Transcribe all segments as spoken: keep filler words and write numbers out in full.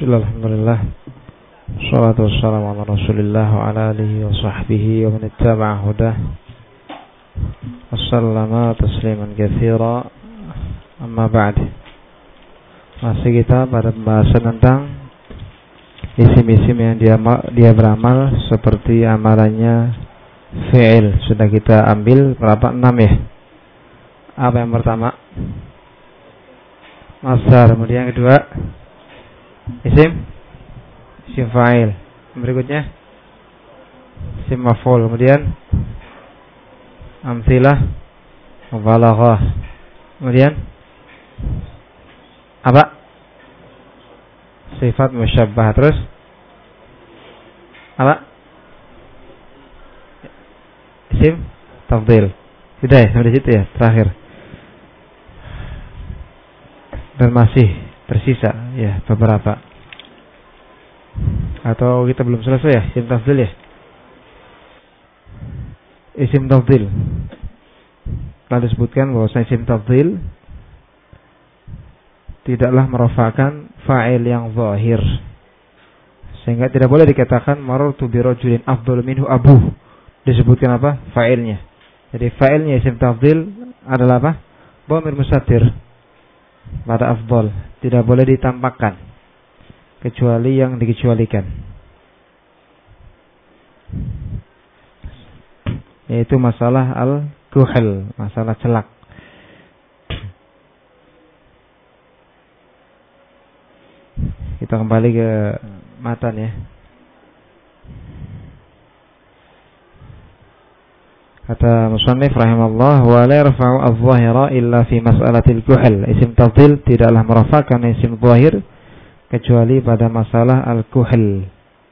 Bismillah, alhamdulillah. Shalatu wassalamu ala Rasulillah wa ala alihi wa sahbihi wa man ittaba'a hudah. Wassalamu tasliman katsira. Amma ba'd. Masih kita pada pembahasan tentang isim-isim yang dia dia beramal seperti amalannya fi'il. Sudah kita ambil berapa? enam ya. Apa yang pertama? Masdar. Kemudian yang kedua isim isim fa'il. Berikutnya isim maf'ul. Kemudian amtsilah, mubalaghah. Kemudian apa? Sifat musyabbah. Terus apa? Isim tafdhil. Sudah ya, sampai situ ya, terakhir. Dan masih tersisa ya beberapa. Atau kita belum selesai ya isim tafdhil ya? Isim tafdhil. Telah disebutkan bahwa isim tafdhil tidaklah merofakkan fa'il yang zahir, sehingga tidak boleh dikatakan marartu bi rajulin afdalu minhu abuh. Disebutkan apa? Fa'ilnya. Jadi fa'ilnya isim tafdhil adalah apa? Dhamir mustatir pada afdal, tidak boleh ditampakkan kecuali yang dikecualikan, yaitu masalah al-kuhl, masalah celak. Kita kembali ke matan ya. Kata musannif rahimahullah, wa la yarfa'u adh-dhahira illa fi mas'alatil kuhl. Isim tafdhil tidaklah merafa'kan isim zahir kecuali pada masalah al-kuhl.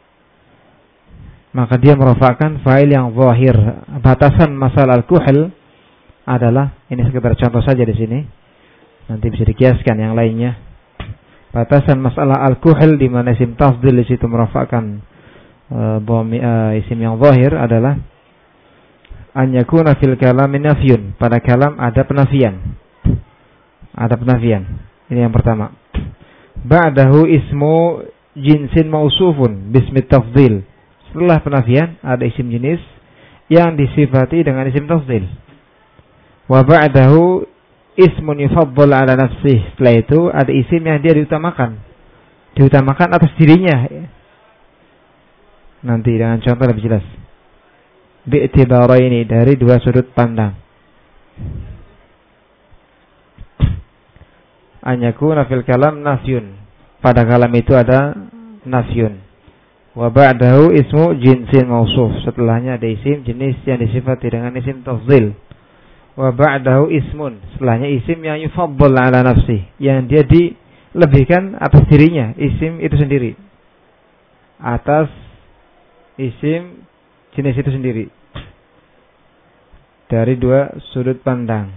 Maka dia merafa'kan fa'il yang zahir. Batasan masalah al-kuhl adalah, ini sekedar contoh saja di sini, nanti bisa dikiaskan yang lainnya. Batasan masalah al-kuhl di mana isim tafdhil di situ merafa'kan uh, uh, isim yang zahir adalah an yakuna fil kalam nafyun, pada kalam ada penafian. Ada penafian. Ini yang pertama. Ba'dahu ismu jinsin mausufun bismi tafdhil. Setelah penafian ada isim jenis yang disifati dengan isim tafdhil. Wa ba'dahu ismun yufaddal ala nafsih. Setelah itu ada isim yang dia diutamakan. Diutamakan atas dirinya. Nanti dengan contoh lebih jelas. Bi'tibaraini, dari dua sudut pandang. An yakuna fil kalam nafyun, pada kalam itu ada nafyun. Wa ba'dahu ismu jinsin mausuf, setelahnya ada isim jenis yang disifati dengan isim tafdhil. Wa ba'dahu ismun, setelahnya isim yang yufaddal ala nafsi, yang dia dilebihkan atas dirinya, isim itu sendiri, atas isim jenis itu sendiri, dari dua sudut pandang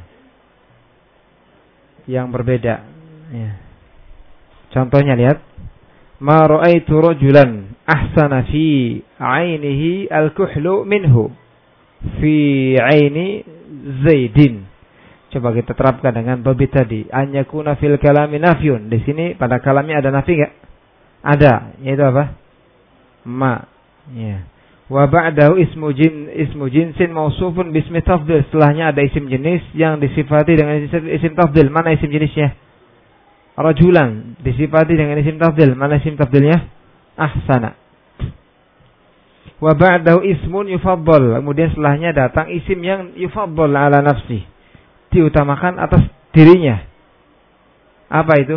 yang berbeda ya. Contohnya lihat, ma ra'aitu rajulan ahsana fi 'ainihi al-kuhlu minhu fi 'aini Zaidin. Coba kita terapkan dengan babit tadi, an yakuna fil kalami nafyun. Di sini pada kalamnya ada nafi enggak? Ada, yaitu apa? Ma ya. Wa ba'dahu ismu jin ismu jinsin mausufun bismi tafdhil. Setelahnya ada isim jenis yang disifati dengan isim tafdhil. Mana isim jenisnya? Rajulan, disifati dengan isim tafdhil. Mana isim tafdhilnya? Ahsana. Wa ba'dahu ismun yufaddal. Kemudian setelahnya datang isim yang yufaddal ala nafsi, diutamakan atas dirinya. Apa itu?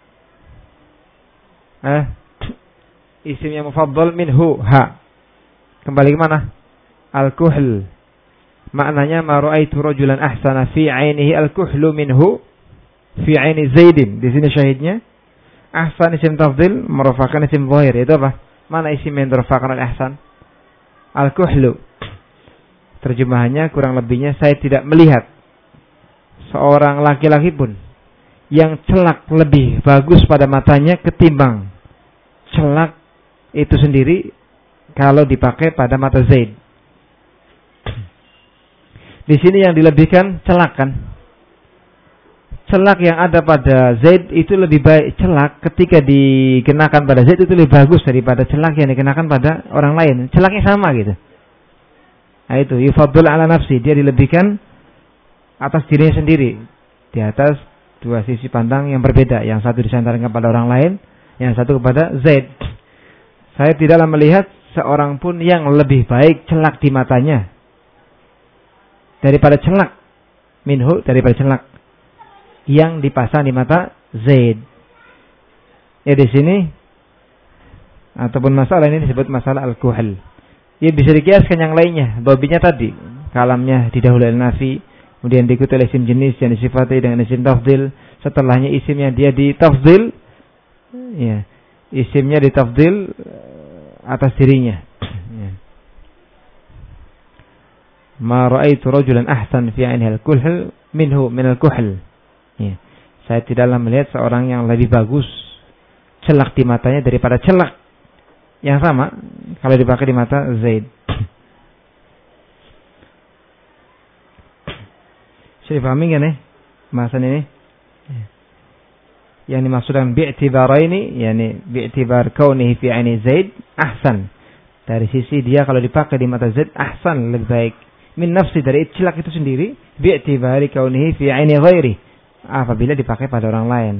Eh? Isim yang mufaddal minhu, ha. Kembali ke mana? Al-kuhl. Maknanya ma ra'aitu rajulan ahsana fi 'ainihi al-kuhlu minhu fi 'aini Zaidin. Di sini syahidnya ahsan isim tafdhil merafa'kan isim zahir. Itu apa? Mana isim yang dirafa'kan oleh ahsan? Al-kuhlu. Terjemahannya kurang lebihnya, saya tidak melihat seorang laki-laki pun yang celak lebih bagus pada matanya ketimbang celak itu sendiri kalau dipakai pada mata Zaid. Di sini yang dilebihkan celak kan? celak yang ada pada Zaid itu lebih baik, celak ketika dikenakan pada Zaid itu lebih bagus daripada celak yang dikenakan pada orang lain. Celaknya sama gitu. Nah itu, yufaddul ala nafsi, dia dilebihkan atas dirinya sendiri, di atas dua sisi pandang yang berbeda. Yang satu disandarkan kepada orang lain, yang satu kepada Zaid. Saya tidaklah melihat seorang pun yang lebih baik celak di matanya daripada celak minhu, daripada celak yang dipasang di mata Zaid. Ya di sini ataupun masalah ini disebut masalah al-kuhl. Ya bisa dikiaskan yang lainnya. Babinya tadi, kalamnya didahului nafi, kemudian diikuti oleh isim jenis yang disifati dengan isim tafdil. Setelahnya isimnya dia ditafdil, ya, isimnya ditafdil atas dirinya. Ya. Ma ra'aitu rajulan ahsan fi 'ainihi al-kuhl minhu min al-kuhl. Ya. Saya tidaklah melihat seorang yang lebih bagus celak di matanya daripada celak yang sama kalau dipakai di mata Zaid. Saya pahami kan nih bahasan ini? Yang dimaksudkan bi'tibaraini, yakni bi'tibar kaunihi fi 'aini Zaid ahsan. Dari sisi dia kalau dipakai di mata Zaid ahsan, lebih baik. Min nafsi, dari celak itu sendiri, bi'tibari kaunihi fi 'aini ghairi, apabila dipakai pada orang lain.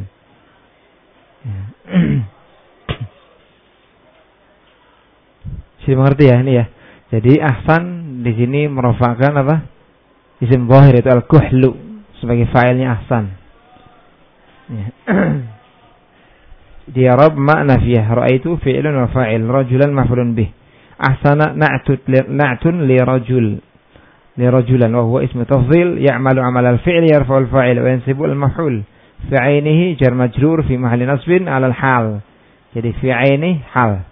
Sudah mengerti ya ini ya. Jadi ahsan di sini merofakkan apa? Isim zahir itu al-kuhlu sebagai fa'ilnya ahsan. Ya. Dia Rabb makna fiyah. Ra'aitu fi'lun wa fa'il, rajulan maf'ulun bih. Ahsana na'tun li rajul, li rajulan wa huwa ismu tafdhil ya'malu 'amal al-fi'l yarfa'u al-fa'il wa yansibu al-maf'ul. Fi 'ainihi jar majrur fi mahalli nasbin 'ala al-hal. Jadi fi 'aini hal.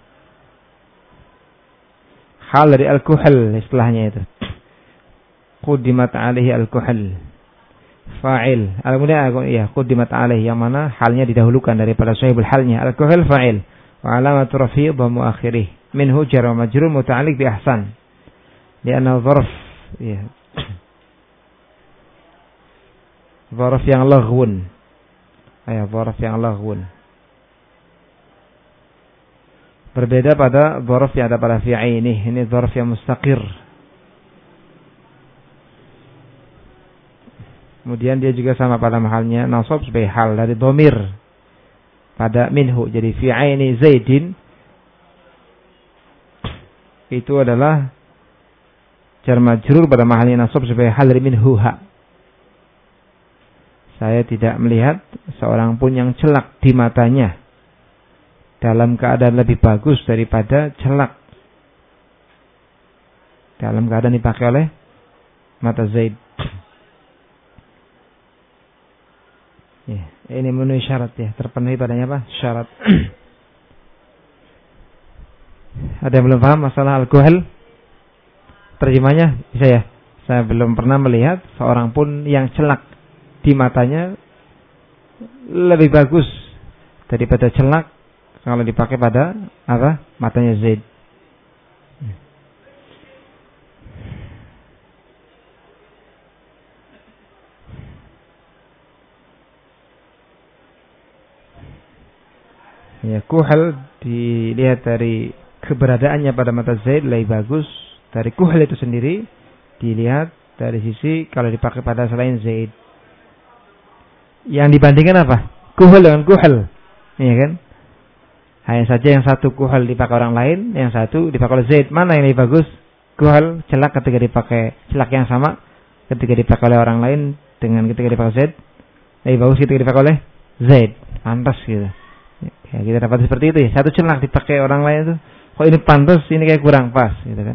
Hal dari al-kuhl istilahnya itu. Quddimat 'alaihi al-kuhl. Fa'il. Al-kemudian ya quddimat 'alaihi, yang mana halnya didahulukan daripada sahibul halnya. Al-kuhl fa'il. Wa 'alamatu raf'i dhammu akhirih. Minhu jar wa majrur muta'alliq bi ahsan. Li'anna dzarf ya. Dzarf yang laghwun. Ya, dzarf yang laghwun. Berbeda pada dzarf yang ada pada fi'aini. Ini dzarf yang mustaqir. Kemudian dia juga sama pada mahalnya nasab sebagai hal dari dhamir pada minhu. Jadi fi'aini Zaidin itu adalah jar majrur pada mahalnya nasab sebagai hal dari minhu ha. Saya tidak melihat seorang pun yang celak di matanya dalam keadaan lebih bagus daripada celak dalam keadaan dipakai oleh mata Zaid. Ya, ini memenuhi syarat ya, terpenuhi padanya apa? Syarat. Ada yang belum paham masalah al-kuhl? Terjemahnya bisa ya? Saya belum pernah melihat seorang pun yang celak di matanya lebih bagus daripada celak kalau dipakai pada apa? Matanya Zaid. Ya, kuhl dilihat dari keberadaannya pada mata Zaid lebih bagus dari kuhl itu sendiri, dilihat dari sisi kalau dipakai pada selain Zaid. Yang dibandingkan apa? Kuhl dengan kuhl, iya kan? Hanya saja yang satu kuhl dipakai orang lain, yang satu dipakai oleh Zaid. Mana yang lebih bagus? Kuhl celak ketika dipakai, celak yang sama ketika dipakai oleh orang lain dengan ketika dipakai Zaid. Lebih bagus ketika dipakai oleh Zaid. Pantas gitu. Ya, kita dapat seperti itu ya. Satu celak dipakai orang lain itu, kok ini pantas, ini kayak kurang pas, gitu kan?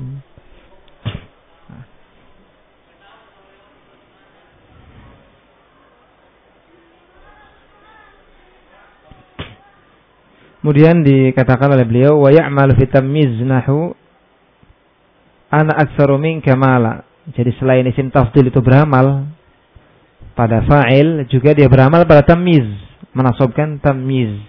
Kemudian dikatakan oleh beliau, wa ya'malu fi tamyiz nahu ana aktsaru minka mala. Jadi selain isim tafdhil itu beramal pada fa'il, juga dia beramal pada tamyiz, menasabkan tamyiz.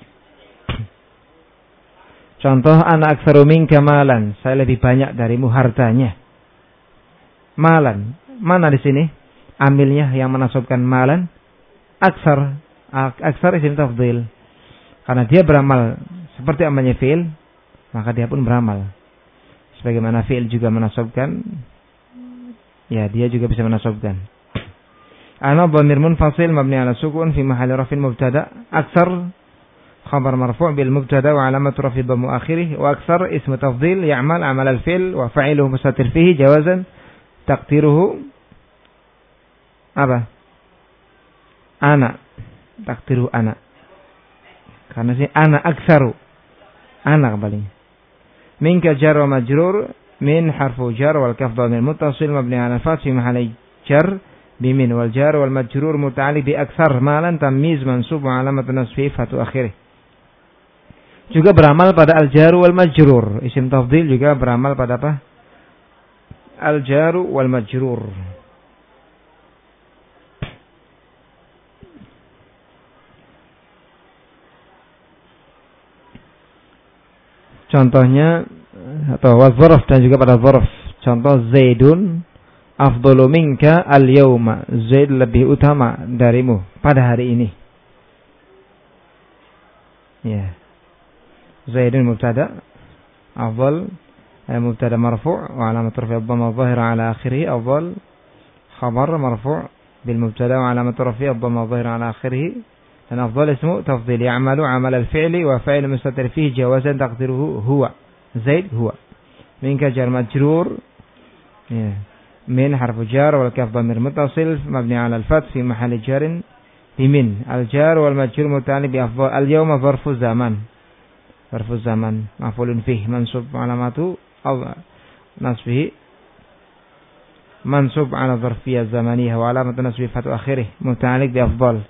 Contoh, ana aktsaru minka malan, saya lebih banyak darimu hartanya. Malan, mana di sini amilnya yang menasabkan malan? aksar. Aksar isim tafdhil. Karena dia beramal seperti amalnya fi'il, maka dia pun beramal. Sebagaimana fi'il juga menasabkan, ya dia juga bisa menasabkan. Ana dhamir munfasil mabni ala sukun fi mahalli raf'in mubtada. Aksar khabar marfu' bil mubtada wa alamatu raf'i dhammu akhirih. Wa aksar ismu tafdhil ya'mal amal al-fi'l wa fa'iluhu mustatir fihi jawazan taqdiruhu apa? Ana. Taqdiruhu ana. Karena sih ana aksaru. Ana kembali. Minka jar wa majrur. Min harfu jar wal kaf dhamir muttasil mabni ala fath fi mahalli jar bimin wal jar wal majrur muta'alliq bi aksar malan tamyiz mansub wa alamat nasbi fatu akhirih. Juga beramal pada al jar wal majrur. Isim tafdhil juga beramal pada apa? Al jar wal majrur. Contohnya atau wazarf dan juga pada zarf. Contoh Zaidun afdalu minka al-yawma. Zaid lebih utama darimu pada hari ini. Ya. Zaidun mubtada, afdal mubtada marfu' wa alamat raf'i dhamma dhahira ala akhirih. Afdal khabar marfu' bil mubtada wa alamat raf'i dhamma dhahira ala akhirih. Dan afdal ismu tafdhil ya'malu 'amal al-fi'li wa fa'il mustatir fihi jawazan taqdiruhu huwa. Zaid huwa. Minka jar majrur. Ya. Min harfu jar wal kaf dhamir muttasil mabni 'ala al-fath fi mahalli jarin bimin. Al-jar wal majrur muta'alliq bi afdal al-yawma zarfu zaman. Zarfu zaman maf'ulun fihi mansub 'alamatu aw nasbihi mansub 'ala dharfiyyah zamaniyah wa 'alamatu nasbihi fatu akhirih muta'alliq bi afdal.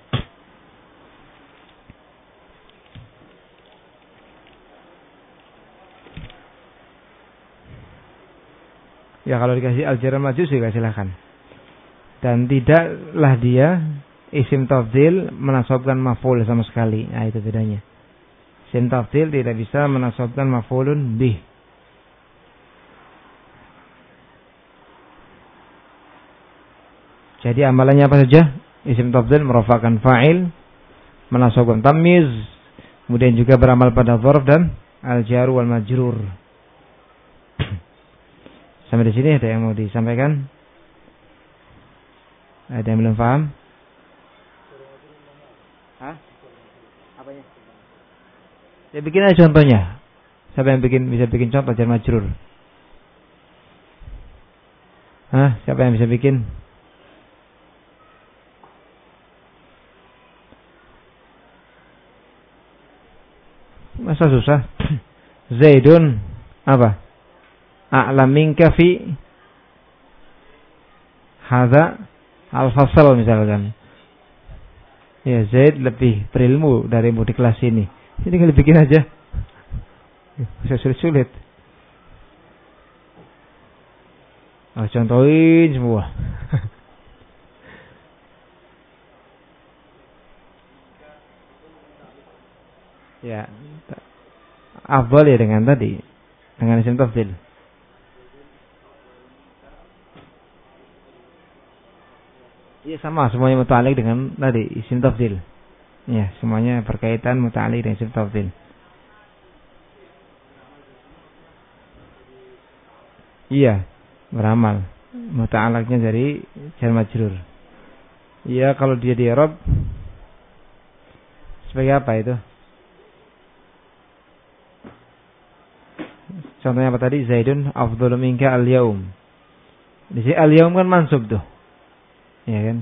Ya kalau dikasih al-jar majrur juga silakan. Dan tidaklah dia isim tafdhil menasabkan maf'ul sama sekali. Nah itu bedanya. Isim tafdhil tidak bisa menasabkan maf'ulun bih. Jadi amalannya apa saja? Isim tafdhil merofakkan fa'il, menasabkan tamyiz, kemudian juga beramal pada dzarf dan al-jar wal majrur. Sampai di sini ada yang mau disampaikan? Ada yang belum paham? Hah? Apanya? Ya bikin aja contohnya. Siapa yang bikin bisa bikin contoh jar majrur? Hah? Siapa yang bisa bikin? Masa susah? Zaidun apa? A'lam minka fi hadza al-fasal misalkan. Ya, Zaid lebih berilmu darimu di kelas ini. Ini tinggal bikin aja. Bisa sulit-sulit. Oh, contohin semua. Ya. Afdal ya dengan tadi. Dengan isim tafdhil. Iya sama, semuanya muta'alliq dengan tadi isim tafdhil. Ya, semuanya berkaitan muta'alliq dengan isim tafdhil. Iya, beramal. Muta'alliqnya dari jar majrur. Iya, kalau dia di i'rab sebagai apa itu? Contohnya apa tadi? Zaidun afdalu minka al-yaum. Di sini al-yaum kan mansub tuh. Ya kan?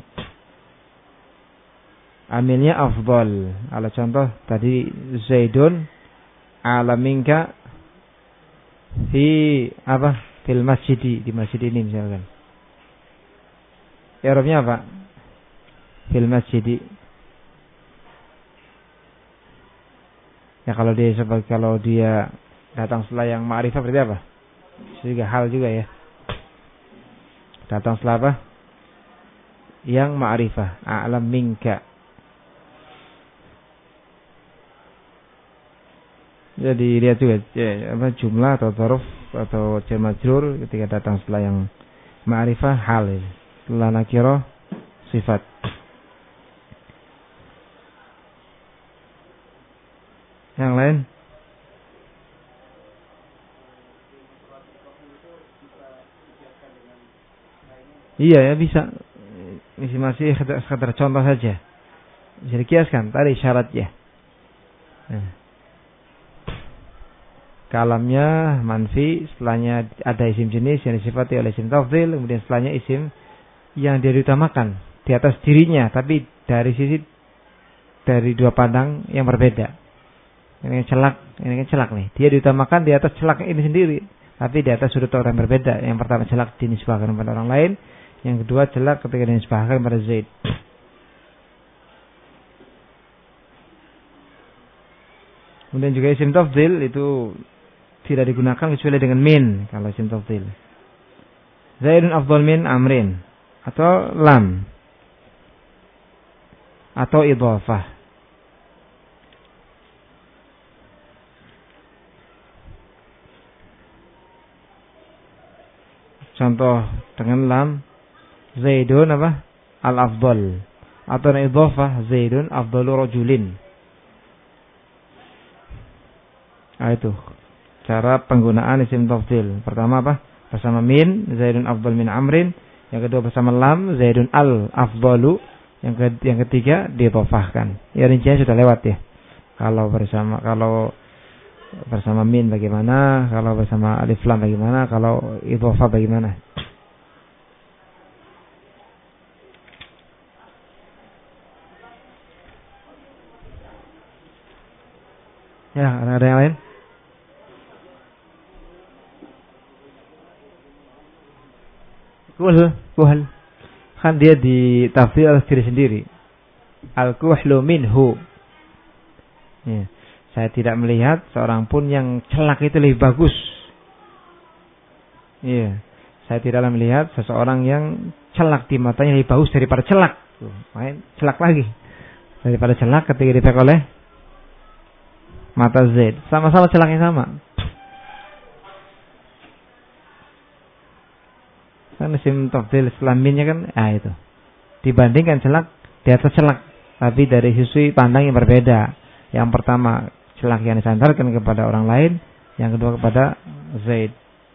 Amilnya afdal. Kalau contoh tadi Zaidun ala minka fi apa? Fil masjid, di masjid ini misalkan. I'rabnya apa? Fil masjid. Ya kalau dia sebagai kalau dia datang setelah yang ma'rifah berarti apa? Juga hal juga ya. Datang setelah apa? Yang ma'rifah, a'lam minka. Jadi lihat juga ya, apa jumlah atau dzarf atau jar majrur ketika datang setelah yang ma'rifah hal, setelah nakirah sifat. Iya ya bisa. Ini masih sekedar contoh saja. Bisa dikiaskan tadi syaratnya. Nah. Kalamnya manfi, setelahnya ada isim jenis yang disifati oleh isim tafdhil, kemudian setelahnya isim yang dia diutamakan di atas dirinya, tapi dari sisi dari dua pandang yang berbeda. Ini celak, ini celak nih. Dia diutamakan di atas celak ini sendiri, tapi di atas sudut orang berbeda. Yang pertama celak dinisbahkan kepada orang lain, yang kedua celak ketika dinisbahkan pada Zaid. Kemudian juga isim tafdhil itu tidak digunakan kecuali dengan min kalau isim tafdhil. Zaidun afdal min amrin atau lam atau idhafah. Contoh dengan lam Zaidun apa? Al-afdal atau idhafah Zaidun afdalu rajulin. Nah, itu cara penggunaan isim tafdhil. Pertama apa? Bersama min, Zaidun afdal min amrin. Yang kedua bersama lam, Zaidun al afdalu. Yang ke, yang ketiga didhafahkan. Ya rinciannya sudah lewat ya. Kalau bersama kalau bersama min bagaimana? Kalau bersama alif lam bagaimana? Kalau idhafah bagaimana? Ya, ada yang lain? Kuhl, kuhl. Kan dia di tafsir atas diri sendiri. Al-kuhlu minhu. Ya. Saya tidak melihat seorang pun yang celak itu lebih bagus. Iya. Saya tidak melihat seseorang yang celak di matanya lebih bagus daripada celak. Tuh, main celak lagi. Daripada celak ketika dipakai oleh mata Z. Sama-sama celaknya sama. Kan isim tafdhil islaminnya kan ah itu. Dibandingkan celak di atas celak, tapi dari sisi pandang yang berbeda. Yang pertama celak yang disandarkan kepada orang lain, yang kedua kepada Zaid.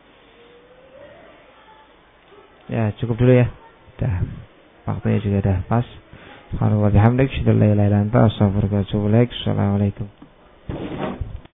Ya, cukup dulu ya. Dah. Waktunya juga dah pas. Subhanallah bihamdik, syadallah la ilaha illa anta, astaghfiruka wa atubu ilaik. Assalamualaikum.